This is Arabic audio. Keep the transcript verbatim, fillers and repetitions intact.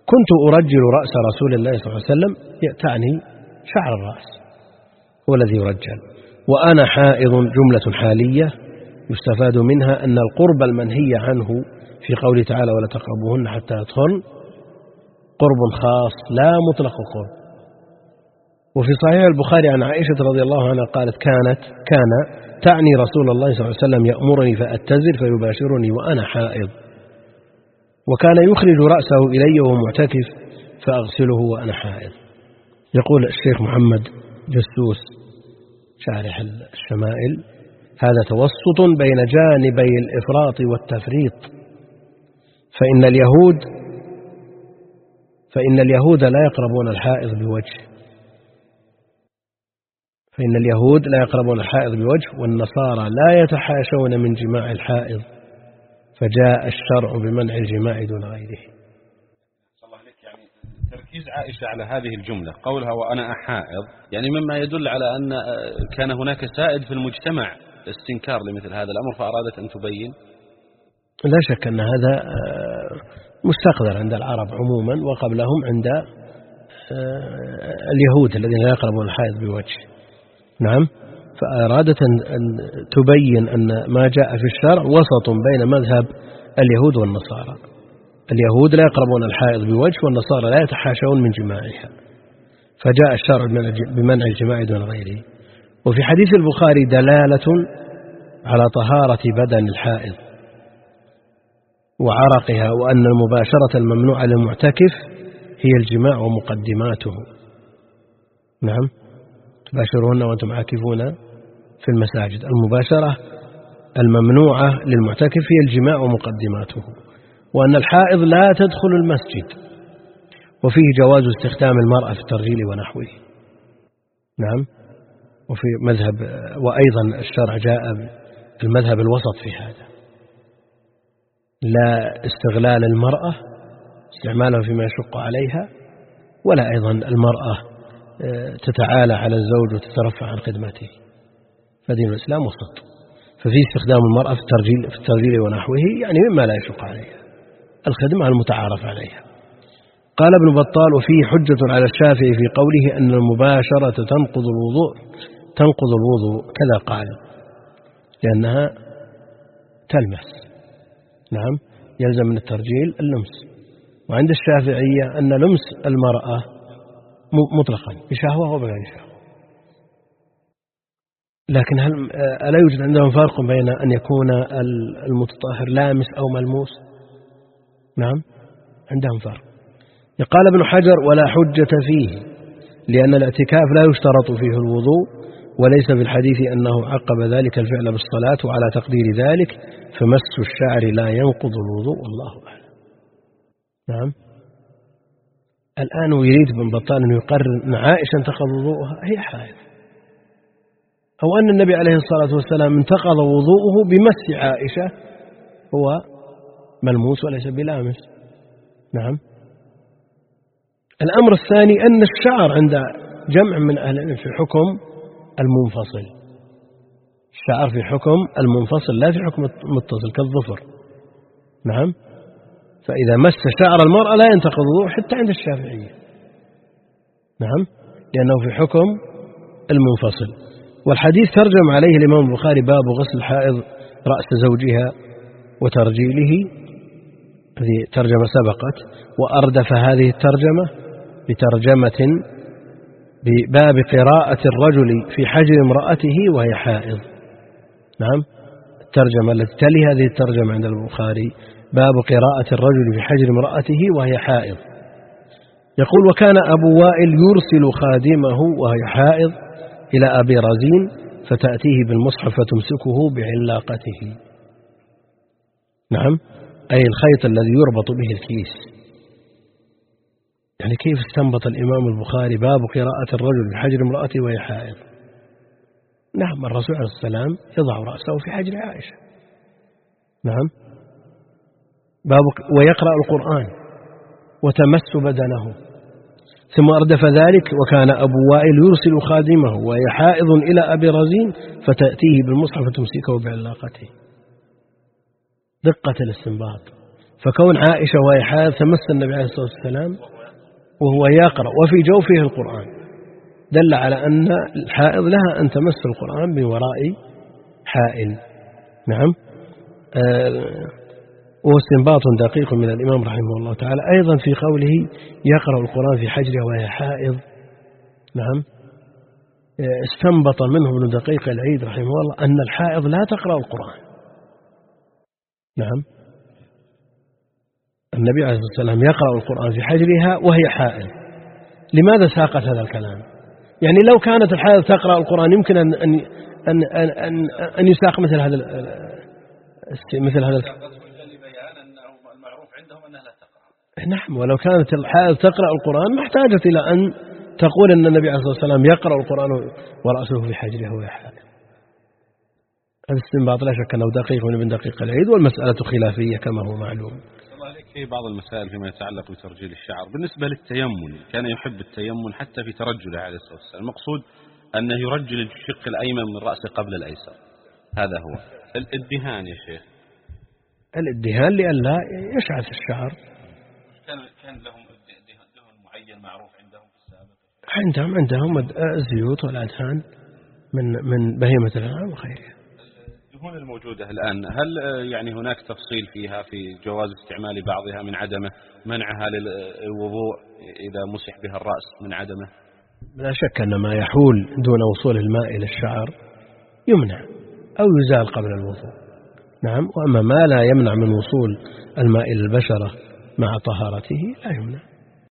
كنت أرجل رأس رسول الله صلى الله عليه وسلم، تعني شعر الرأس هو الذي يرجل. وأنا حائض جملة حالية يستفاد منها أن القرب المنهي عنه في قوله تعالى ولا تقربوهن حتى يطهرن قرب خاص لا مطلق القرب. وفي صحيح البخاري عن عائشة رضي الله عنها قالت كانت كان تعني رسول الله صلى الله عليه وسلم يأمرني فأتزر فيباشرني وأنا حائض، وكان يخرج رأسه إلي وهو معتكف فأغسله وأنا حائض. يقول الشيخ محمد جسوس شارح الشمائل هذا توسط بين جانبي الإفراط والتفريط، فإن اليهود فإن اليهود لا يقربون الحائض بوجه فإن اليهود لا يقربون الحائض بوجه والنصارى لا يتحاشون من جماع الحائض، فجاء الشرع بمنع الجماع دون غيره. الله عليك، يعني تركيز عائشة على هذه الجملة قولها وأنا حائض يعني مما يدل على أن كان هناك سائد في المجتمع استنكار لمثل هذا الأمر فأرادت أن تبين. لا شك أن هذا مستقدر عند العرب عموما وقبلهم عند اليهود الذين لا يقربون الحائض بوجه. نعم، فأرادت أن تبين أن ما جاء في الشرع وسط بين مذهب اليهود والنصارى. اليهود لا يقربون الحائض بوجه والنصارى لا يتحاشون من جماعها، فجاء الشرع بمنع الجماع دون غيره. وفي حديث البخاري دلالة على طهارة بدن الحائض وعرقها، وأن المباشرة الممنوعة للمعتكف هي الجماع ومقدماته. نعم، تباشرون وأنتم عاكفون في المساجد. المباشرة الممنوعة للمعتكف هي الجماع ومقدماته، وأن الحائض لا تدخل المسجد، وفيه جواز استخدام المرأة في الترجيل ونحوه. نعم، وفي مذهب وأيضا الشرع جاء المذهب الوسط في هذا، لا استغلال المرأة استعمالها فيما يشق عليها، ولا أيضا المرأة تتعالى على الزوج وتترفع عن خدمته، فدين الإسلام وسط. ففي استخدام المرأة في الترجيل, في الترجيل ونحوه يعني مما لا يشق عليها، الخدمة المتعارف عليها. قال ابن بطال وفيه حجة على الشافعي في قوله أن المباشرة تنقض الوضوء تنقض الوضوء كذا قال، لأنها تلمس. نعم، يلزم من الترجيل اللمس. وعند الشافعية أن لمس المرأة مطلقا بشهوة وبغير شهوة. لكن هل ألا يوجد عندهم فرق بين أن يكون المتطهر لامس أو ملموس؟ نعم، عندهم فرق. قال ابن حجر ولا حجة فيه، لأن الاعتكاف لا يشترط فيه الوضوء، وليس في الحديث أنه عقب ذلك الفعل بالصلاة، وعلى تقدير ذلك فمس الشعر لا ينقض الوضوء والله أعلم. نعم، الآن يريد ابن بطال أن يقرر أن عائشة انتقض وضوءها هي حائض، أو أن النبي عليه الصلاة والسلام انتقض وضوءه بمس عائشة هو ملموس وليس بلامس. نعم. الأمر الثاني أن الشعر عند جمع من أهل العلم في حكم المنفصل، الشعر في حكم المنفصل لا في حكم المتصل كالظفر. نعم، فإذا مس شعر المرأة لا ينتقض وضوء حتى عند الشافعية. نعم، لأنه في حكم المنفصل. والحديث ترجم عليه الإمام البخاري باب غسل الحائض رأس زوجها وترجيله، هذه ترجمة سبقت، وأردف هذه الترجمة بترجمة بباب قراءة الرجل في حجر امرأته وهي حائض. نعم، الترجمة التي تلي هذه الترجمة عند البخاري باب قراءة الرجل في حجر امرأته وهي حائض. يقول وكان أبو وائل يرسل خادمه وهي حائض إلى أبي رزين فتأتيه بالمصحف فتمسكه بعلاقته. نعم، أي الخيط الذي يربط به الكيس. يعني كيف استنبط الإمام البخاري باب قراءة الرجل في حجر امرأته وهي حائض؟ نعم، الرسول عليه السلام يضع رأسه في حجر عائشة. نعم، باب ويقرأ القرآن وتمس بدنه، ثم أردف ذلك وكان أبو وائل يرسل خادمه وهي حائض إلى أبي رزين فتأتيه بالمصحف فتمسكه بعلاقته. دقة الاستنباط. فكون عائشة وهي حائض تمس النبي عليه الصلاة والسلام وهو يقرأ وفي جوفه القرآن دل على أن الحائض لها أن تمس القرآن من وراء حائل. نعم. آه واستنباط دقيق من الإمام رحمه الله تعالى أيضا في قوله يقرأ القرآن في حجرها وهي حائض. نعم. استنبط منه ابن دقيق العيد رحمه الله أن الحائض لا تقرأ القرآن. نعم. النبي عليه الصلاة والسلام يقرأ القرآن في حجرها وهي حائض. لماذا ساقت هذا الكلام؟ يعني لو كانت الحائض تقرأ القرآن يمكن أن أن أن أن, أن يساق مثل هذا مثل هذا نعم. ولو كانت الحائض تقرأ القرآن ما احتاجت إلى أن تقول أن النبي عليه الصلاة والسلام يقرأ القرآن ورأسه في حجره وهي حائض. هذا استنباط لا شك أنه دقيق من ابن دقيق العيد والمسألة خلافية كما هو معلوم. في بعض المسائل فيما يتعلق بترجيل الشعر بالنسبة للتيمم كان يحب التيمم حتى في ترجله عليه الصلاة والسلام. المقصود أنه يرجل الشق الأيمن من رأسه قبل الأيسر. هذا هو الادهان يا شيخ. الادهان لئلا يشعث الشعر. كان كان لهم دهن معين معروف عندهم في السابق. عندهم عندهم الزيوت والأدهان من من بهيمة الأنعام وغيرها. الدهون الموجودة الآن هل يعني هناك تفصيل فيها في جواز استعمال بعضها من عدمه، منعها للوضوء إذا مسح بها الرأس من عدمه؟ لا شك أن ما يحول دون وصول الماء إلى الشعر يمنع أو يزال قبل الوضوء. نعم. وأما ما لا يمنع من وصول الماء إلى البشرة مع طهارته لا يمنع.